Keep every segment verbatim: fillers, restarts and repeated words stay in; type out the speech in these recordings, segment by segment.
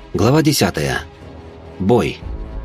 Глава десятая. Бой.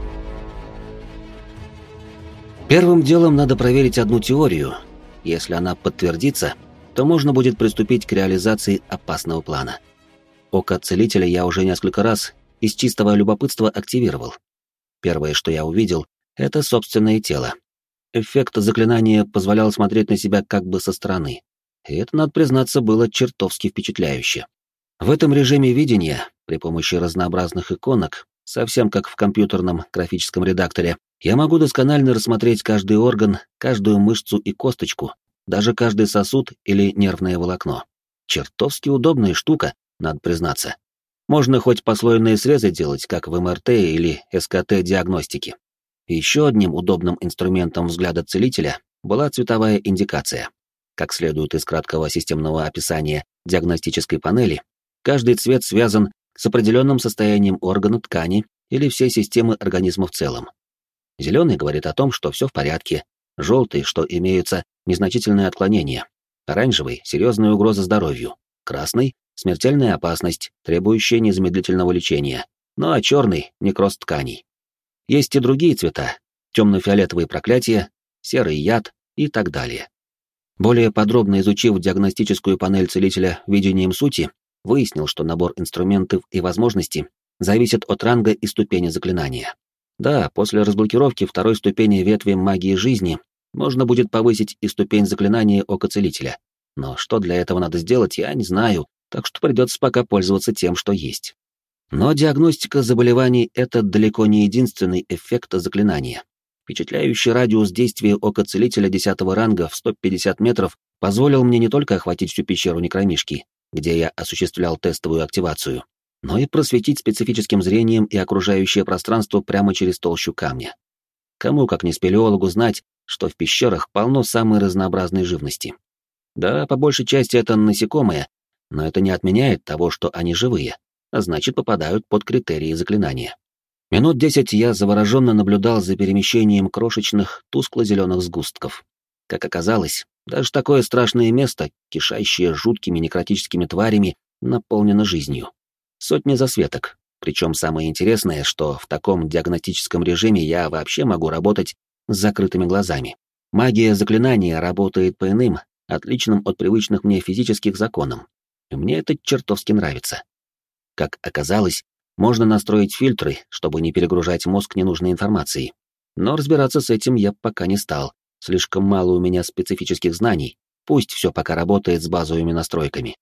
Первым делом надо проверить одну теорию. Если она подтвердится, то можно будет приступить к реализации опасного плана. Око Целителя я уже несколько раз из чистого любопытства активировал. Первое, что я увидел, это собственное тело. Эффект заклинания позволял смотреть на себя как бы со стороны. И это, надо признаться, было чертовски впечатляюще. В этом режиме видения, при помощи разнообразных иконок, совсем как в компьютерном графическом редакторе, я могу досконально рассмотреть каждый орган, каждую мышцу и косточку, даже каждый сосуд или нервное волокно. Чертовски удобная штука, надо признаться. Можно хоть послойные срезы делать, как в эм эр тэ или эс ка тэ-диагностике. Еще одним удобным инструментом взгляда целителя была цветовая индикация. Как следует из краткого системного описания диагностической панели, каждый цвет связан с определенным состоянием органа, ткани или всей системы организма в целом. Зеленый говорит о том, что все в порядке, желтый, что имеются незначительные отклонения, оранжевый — серьезная угроза здоровью, красный — смертельная опасность, требующая незамедлительного лечения, ну а черный — некроз тканей. Есть и другие цвета — темно-фиолетовые проклятия, серый яд и так далее. Более подробно изучив диагностическую панель целителя видением сути, выяснил, что набор инструментов и возможностей зависит от ранга и ступени заклинания. Да, после разблокировки второй ступени ветви магии жизни можно будет повысить и ступень заклинания Ока Целителя. Но что для этого надо сделать, я не знаю, так что придется пока пользоваться тем, что есть. Но диагностика заболеваний — это далеко не единственный эффект заклинания. Впечатляющий радиус действия Ока Целителя десятого ранга в сто пятьдесят метров позволил мне не только охватить всю пещеру Некромишки, где я осуществлял тестовую активацию, но и просветить специфическим зрением и окружающее пространство прямо через толщу камня. Кому, как не спелеологу, знать, что в пещерах полно самой разнообразной живности. Да, по большей части это насекомые, но это не отменяет того, что они живые, а значит попадают под критерии заклинания. Минут десять я завороженно наблюдал за перемещением крошечных, тускло-зеленых сгустков. Как оказалось, даже такое страшное место, кишащее жуткими некротическими тварями, наполнено жизнью. Сотни засветок, причем самое интересное, что в таком диагностическом режиме я вообще могу работать с закрытыми глазами. Магия заклинания работает по иным, отличным от привычных мне физических законам, и мне это чертовски нравится. Как оказалось, можно настроить фильтры, чтобы не перегружать мозг ненужной информацией, но разбираться с этим я пока не стал. Слишком мало у меня специфических знаний, пусть все пока работает с базовыми настройками.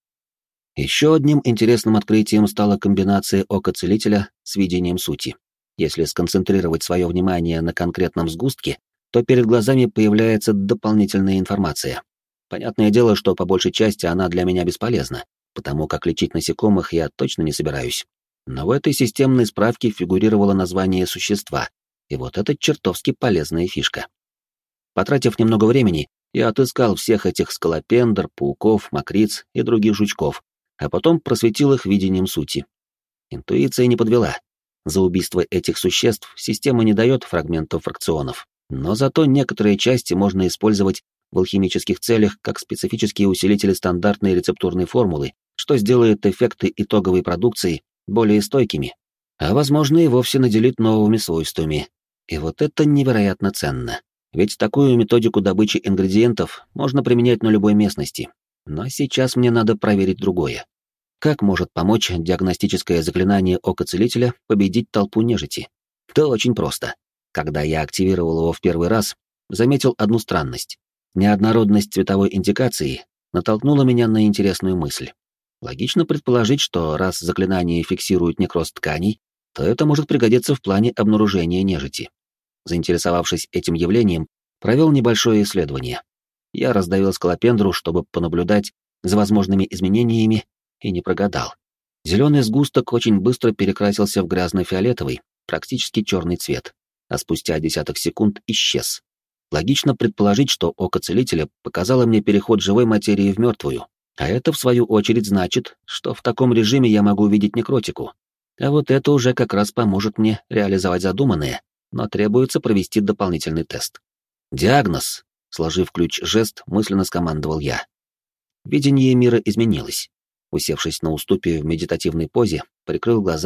Еще одним интересным открытием стала комбинация Ока Целителя с видением сути. Если сконцентрировать свое внимание на конкретном сгустке, то перед глазами появляется дополнительная информация. Понятное дело, что по большей части она для меня бесполезна, потому как лечить насекомых я точно не собираюсь. Но в этой системной справке фигурировало название существа, и вот это чертовски полезная фишка. Потратив немного времени, я отыскал всех этих скалопендр, пауков, мокриц и других жучков, а потом просветил их видением сути. Интуиция не подвела. За убийство этих существ система не дает фрагментов фракционов, но зато некоторые части можно использовать в алхимических целях как специфические усилители стандартной рецептурной формулы, что сделает эффекты итоговой продукции более стойкими, а возможно и вовсе наделит новыми свойствами. И вот это невероятно ценно. Ведь такую методику добычи ингредиентов можно применять на любой местности. Но сейчас мне надо проверить другое. Как может помочь диагностическое заклинание Ока Целителя победить толпу нежити? Да очень просто. Когда я активировал его в первый раз, заметил одну странность. Неоднородность цветовой индикации натолкнула меня на интересную мысль. Логично предположить, что раз заклинание фиксирует некроз тканей, то это может пригодиться в плане обнаружения нежити. Заинтересовавшись этим явлением, провел небольшое исследование. Я раздавил скалопендру, чтобы понаблюдать за возможными изменениями, и не прогадал. Зеленый сгусток очень быстро перекрасился в грязно-фиолетовый, практически черный цвет, а спустя десяток секунд исчез. Логично предположить, что Око Целителя показало мне переход живой материи в мертвую, а это, в свою очередь, значит, что в таком режиме я могу видеть некротику. А вот это уже как раз поможет мне реализовать задуманное, но требуется провести дополнительный тест. «Диагноз!» — сложив ключ-жест, мысленно скомандовал я. Видение мира изменилось. Усевшись на уступе в медитативной позе, прикрыл глаза,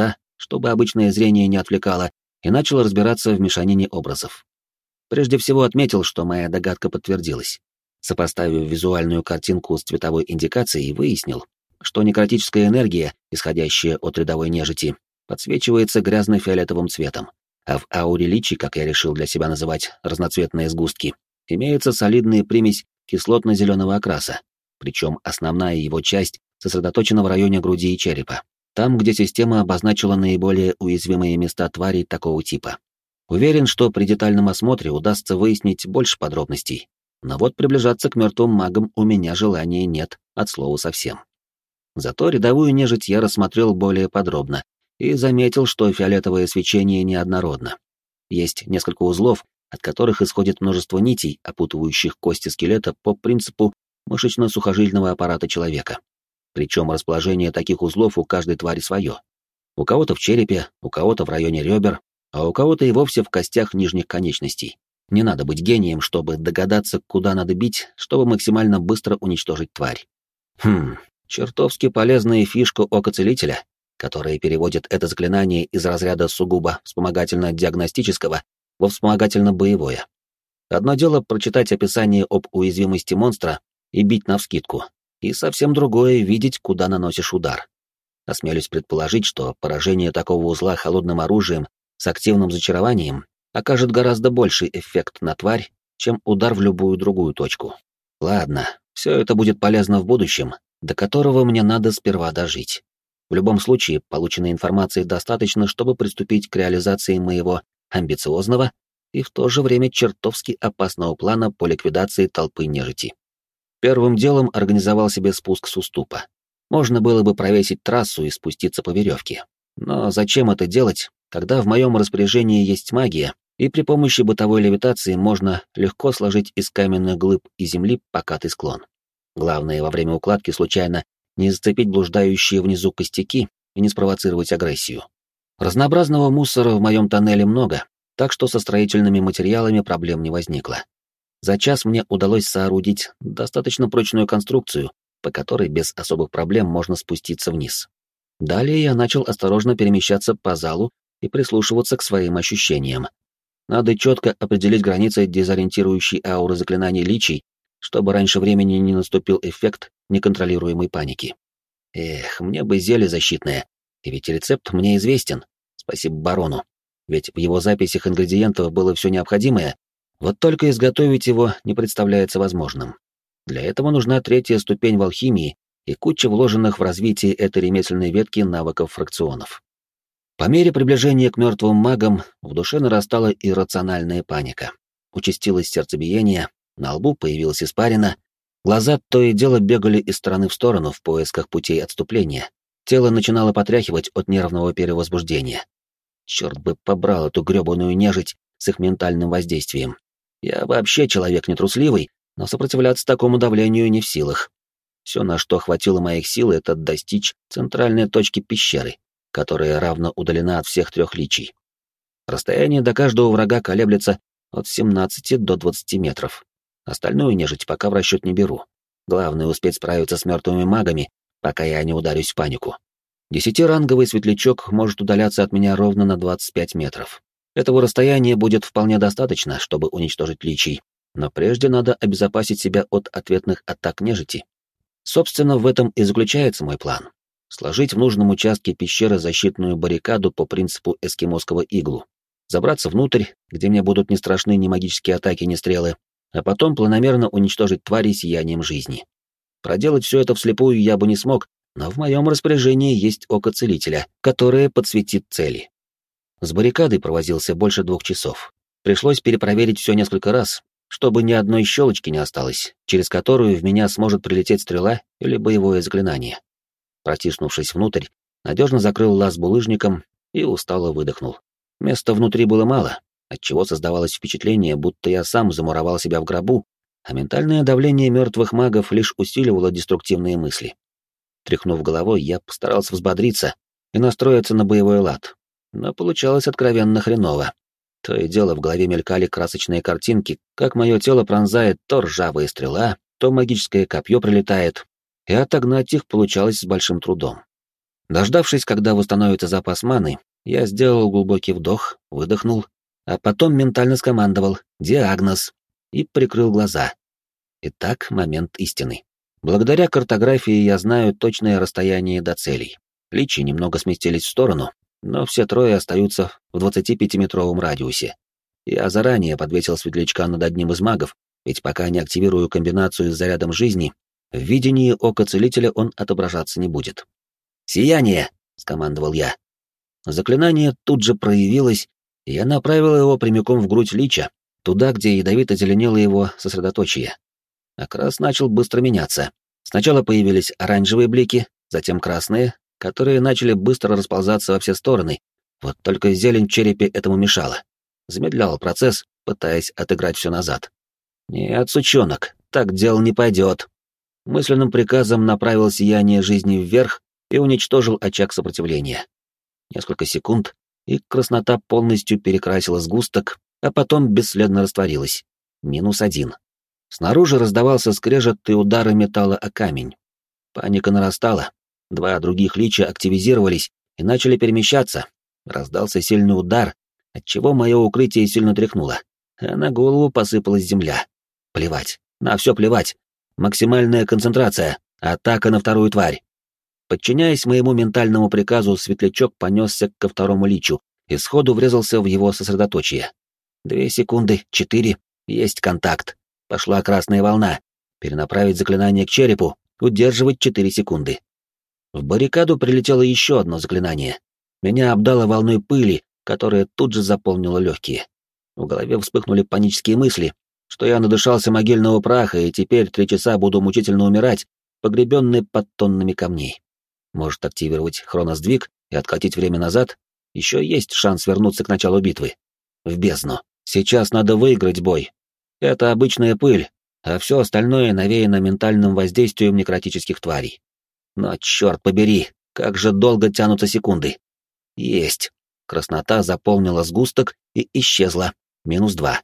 чтобы обычное зрение не отвлекало, и начал разбираться в мешанине образов. Прежде всего отметил, что моя догадка подтвердилась. Сопоставив визуальную картинку с цветовой индикацией, выяснил, что некротическая энергия, исходящая от рядовой нежити, подсвечивается грязно-фиолетовым цветом, а в ауре личи, как я решил для себя называть разноцветные сгустки, имеется солидная примесь кислотно-зеленого окраса, причем основная его часть сосредоточена в районе груди и черепа, там, где система обозначила наиболее уязвимые места тварей такого типа. Уверен, что при детальном осмотре удастся выяснить больше подробностей, но вот приближаться к мертвым магам у меня желания нет, от слова совсем. Зато рядовую нежить я рассмотрел более подробно и заметил, что фиолетовое свечение неоднородно. Есть несколько узлов, от которых исходит множество нитей, опутывающих кости скелета по принципу мышечно-сухожильного аппарата человека. Причем расположение таких узлов у каждой твари свое. У кого-то в черепе, у кого-то в районе ребер, а у кого-то и вовсе в костях нижних конечностей. Не надо быть гением, чтобы догадаться, куда надо бить, чтобы максимально быстро уничтожить тварь. Хм, чертовски полезная фишка Ока Целителя, которая переводит это заклинание из разряда сугубо вспомогательно-диагностического во вспомогательно-боевое. Одно дело прочитать описание об уязвимости монстра и бить навскидку, и совсем другое — видеть, куда наносишь удар. Осмелюсь предположить, что поражение такого узла холодным оружием с активным зачарованием окажет гораздо больший эффект на тварь, чем удар в любую другую точку. Ладно, все это будет полезно в будущем, до которого мне надо сперва дожить. В любом случае, полученной информации достаточно, чтобы приступить к реализации моего амбициозного и в то же время чертовски опасного плана по ликвидации толпы нежити. Первым делом организовал себе спуск с уступа. Можно было бы провесить трассу и спуститься по веревке. Но зачем это делать, когда в моем распоряжении есть магия, и при помощи бытовой левитации можно легко сложить из каменных глыб и земли покатый склон. Главное, во время укладки случайно не зацепить блуждающие внизу костяки и не спровоцировать агрессию. Разнообразного мусора в моем тоннеле много, так что со строительными материалами проблем не возникло. За час мне удалось соорудить достаточно прочную конструкцию, по которой без особых проблем можно спуститься вниз. Далее я начал осторожно перемещаться по залу и прислушиваться к своим ощущениям. Надо четко определить границы дезориентирующей ауры заклинаний личий, чтобы раньше времени не наступил эффект неконтролируемой паники. Эх, мне бы зелье защитное, и ведь рецепт мне известен, спасибо барону, ведь в его записях ингредиентов было все необходимое, вот только изготовить его не представляется возможным. Для этого нужна третья ступень в алхимии и куча вложенных в развитие этой ремесленной ветки навыков фракционов. По мере приближения к мертвым магам в душе нарастала иррациональная паника. Участилось сердцебиение, на лбу появилась испарина, глаза то и дело бегали из стороны в сторону в поисках путей отступления, тело начинало потряхивать от нервного перевозбуждения. Черт бы побрал эту грёбаную нежить с их ментальным воздействием. Я вообще человек нетрусливый, но сопротивляться такому давлению не в силах. Все, на что хватило моих сил, это достичь центральной точки пещеры, которая равно удалена от всех трех личий. Расстояние до каждого врага колеблется от семнадцати до двадцати метров. Остальную нежить пока в расчет не беру. Главное — успеть справиться с мертвыми магами, пока я не ударюсь в панику. Десятиранговый светлячок может удаляться от меня ровно на двадцать пять метров. Этого расстояния будет вполне достаточно, чтобы уничтожить личий, но прежде надо обезопасить себя от ответных атак нежити. Собственно, в этом и заключается мой план. Сложить в нужном участке пещеры защитную баррикаду по принципу эскимосского иглу, забраться внутрь, где мне будут не страшны ни магические атаки, ни стрелы, а потом планомерно уничтожить твари сиянием жизни. Проделать все это вслепую я бы не смог, но в моем распоряжении есть око целителя, которое подсветит цели. С баррикадой провозился больше двух часов. Пришлось перепроверить все несколько раз, чтобы ни одной щелочки не осталось, через которую в меня сможет прилететь стрела или боевое заклинание. Протиснувшись внутрь, надежно закрыл лаз булыжником и устало выдохнул. Места внутри было мало, отчего создавалось впечатление, будто я сам замуровал себя в гробу, а ментальное давление мертвых магов лишь усиливало деструктивные мысли. Тряхнув головой, я постарался взбодриться и настроиться на боевой лад, но получалось откровенно хреново. То и дело в голове мелькали красочные картинки, как мое тело пронзает то ржавая стрела, то магическое копье прилетает, и отогнать их получалось с большим трудом. Дождавшись, когда восстановится запас маны, Я сделал глубокий вдох, выдохнул, а потом ментально скомандовал «Диагноз» и прикрыл глаза. Итак, момент истины. Благодаря картографии я знаю точное расстояние до целей. Личи немного сместились в сторону, но все трое остаются в двадцатипятиметровом радиусе. Я заранее подвесил светлячка над одним из магов, ведь пока не активирую комбинацию с зарядом жизни, в видении ока целителя он отображаться не будет. «Сияние!» — скомандовал я. Заклинание тут же проявилось, и я направил его прямиком в грудь лича, туда, где ядовито зеленело его сосредоточие. Окрас начал быстро меняться. Сначала появились оранжевые блики, затем красные, которые начали быстро расползаться во все стороны, вот только зелень в черепе этому мешала. Замедлял процесс, пытаясь отыграть все назад. «Нет, сучонок, так дело не пойдет». Мысленным приказом направил сияние жизни вверх и уничтожил очаг сопротивления. Несколько секунд, и краснота полностью перекрасила сгусток, а потом бесследно растворилась. Минус один. Снаружи раздавался скрежет и удары металла о камень. Паника нарастала. Два других лича активизировались и начали перемещаться. Раздался сильный удар, отчего мое укрытие сильно тряхнуло, а на голову посыпалась земля. Плевать, на все плевать. Максимальная концентрация, атака на вторую тварь. Подчиняясь моему ментальному приказу, светлячок понесся ко второму личу и сходу врезался в его сосредоточие. Две секунды, четыре, есть контакт. Пошла красная волна. Перенаправить заклинание к черепу, удерживать четыре секунды. В баррикаду прилетело еще одно заклинание. Меня обдало волной пыли, которая тут же заполнила легкие. В голове вспыхнули панические мысли, что я надышался могильного праха и теперь три часа буду мучительно умирать, погребенный под тоннами камней. Может активировать хроносдвиг и откатить время назад? Еще есть шанс вернуться к началу битвы. В бездну. Сейчас надо выиграть бой. Это обычная пыль, а все остальное навеяно ментальным воздействием некротических тварей. Но, черт побери, как же долго тянутся секунды. Есть. Краснота заполнила сгусток и исчезла. Минус два.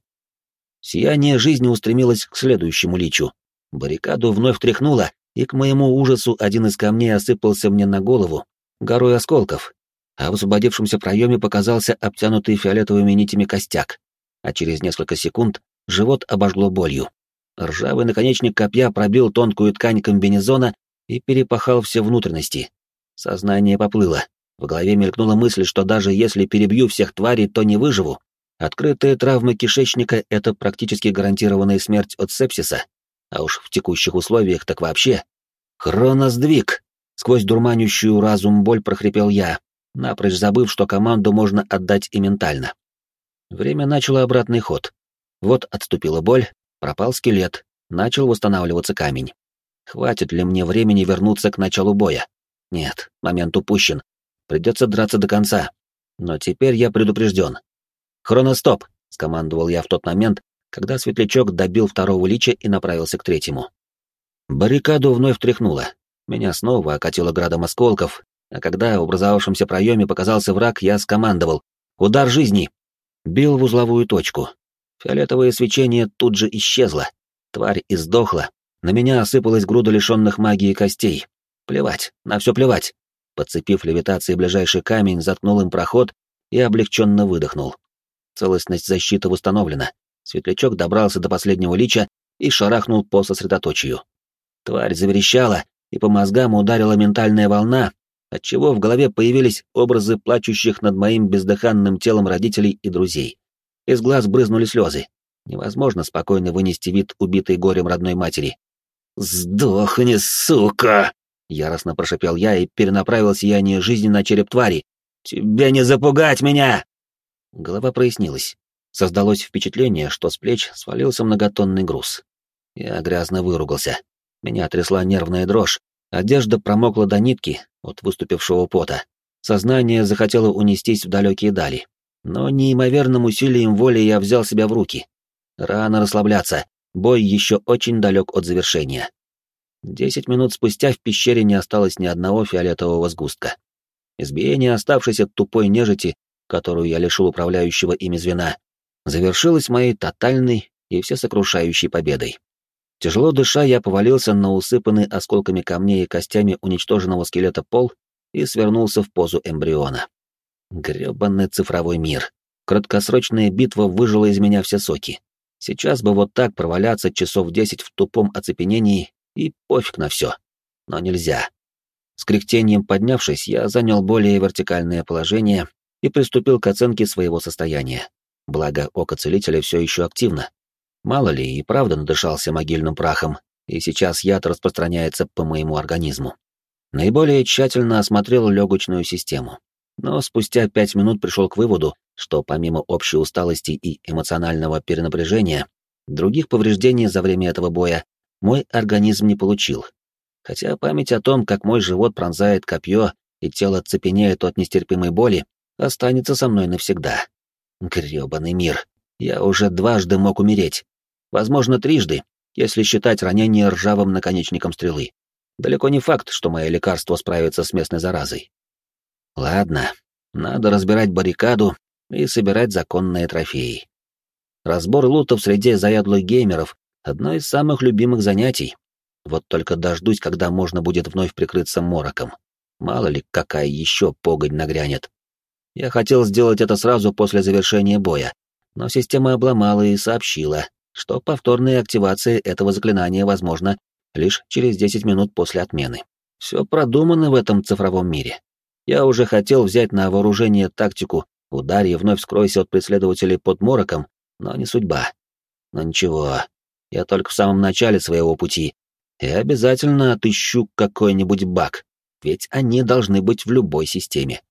Сияние жизни устремилось к следующему личу. Баррикаду вновь тряхнуло, и к моему ужасу один из камней осыпался мне на голову горой осколков, а в освободившемся проеме показался обтянутый фиолетовыми нитями костяк, а через несколько секунд живот обожгло болью. Ржавый наконечник копья пробил тонкую ткань комбинезона и перепахал все внутренности. Сознание поплыло. В голове мелькнула мысль, что даже если перебью всех тварей, то не выживу. Открытая травма кишечника — это практически гарантированная смерть от сепсиса. А уж в текущих условиях так вообще. Хроносдвиг! Сквозь дурманящую разум боль прохрипел я, напрочь забыв, что команду можно отдать и ментально. Время начало обратный ход. Вот отступила боль, пропал скелет, начал восстанавливаться камень. Хватит ли мне времени вернуться к началу боя? Нет, момент упущен. Придется драться до конца. Но теперь я предупрежден. «Хроностоп!» — скомандовал я в тот момент, когда светлячок добил второго лича и направился к третьему. Баррикаду вновь тряхнуло. Меня снова окатило градом осколков, а когда в образовавшемся проеме показался враг, я скомандовал «Удар жизни!» Бил в узловую точку. Фиолетовое свечение тут же исчезло. Тварь издохла. На меня осыпалась груда лишенных магии костей. Плевать, на все плевать. Подцепив левитацией ближайший камень, заткнул им проход и облегченно выдохнул. Целостность защиты восстановлена. Светлячок добрался до последнего лича и шарахнул по сосредоточию. Тварь заверещала, и по мозгам ударила ментальная волна, отчего в голове появились образы плачущих над моим бездыханным телом родителей и друзей. Из глаз брызнули слезы. Невозможно спокойно вынести вид убитой горем родной матери. «Сдохни, сука!» — яростно прошипел я и перенаправил сияние жизни на череп твари. «Тебе не запугать меня!» Голова прояснилась. Создалось впечатление, что с плеч свалился многотонный груз. Я грязно выругался. Меня трясла нервная дрожь, одежда промокла до нитки от выступившего пота. Сознание захотело унестись в далекие дали. Но неимоверным усилием воли я взял себя в руки. Рано расслабляться, бой еще очень далек от завершения. Десять минут спустя в пещере не осталось ни одного фиолетового сгустка. Избиение оставшейся тупой нежити, которую я лишил управляющего ими звена, завершилось моей тотальной и всесокрушающей победой. Тяжело дыша, я повалился на усыпанный осколками камней и костями уничтоженного скелета пол и свернулся в позу эмбриона. Грёбаный цифровой мир. Краткосрочная битва выжила из меня все соки. Сейчас бы вот так проваляться часов десять в тупом оцепенении и пофиг на все. Но нельзя. С кряхтением поднявшись, я занял более вертикальное положение и приступил к оценке своего состояния. Благо, око целителя все еще активно. Мало ли, и правда надышался могильным прахом, и сейчас яд распространяется по моему организму. Наиболее тщательно осмотрел легочную систему. Но спустя пять минут пришел к выводу, что помимо общей усталости и эмоционального перенапряжения, других повреждений за время этого боя мой организм не получил. Хотя память о том, как мой живот пронзает копье и тело цепенеет от нестерпимой боли, останется со мной навсегда. Грёбаный мир. Я уже дважды мог умереть. Возможно, трижды, если считать ранение ржавым наконечником стрелы. Далеко не факт, что мое лекарство справится с местной заразой. Ладно, надо разбирать баррикаду и собирать законные трофеи. Разбор лута в среде заядлых геймеров — одно из самых любимых занятий. Вот только дождусь, когда можно будет вновь прикрыться мороком. Мало ли, какая еще погонь нагрянет. Я хотел сделать это сразу после завершения боя, но система обломала и сообщила, что повторная активация этого заклинания возможна лишь через десять минут после отмены. Все продумано в этом цифровом мире. Я уже хотел взять на вооружение тактику «Ударь и вновь скройся от преследователей под мороком», но не судьба. Но ничего, я только в самом начале своего пути, и обязательно отыщу какой-нибудь баг, ведь они должны быть в любой системе.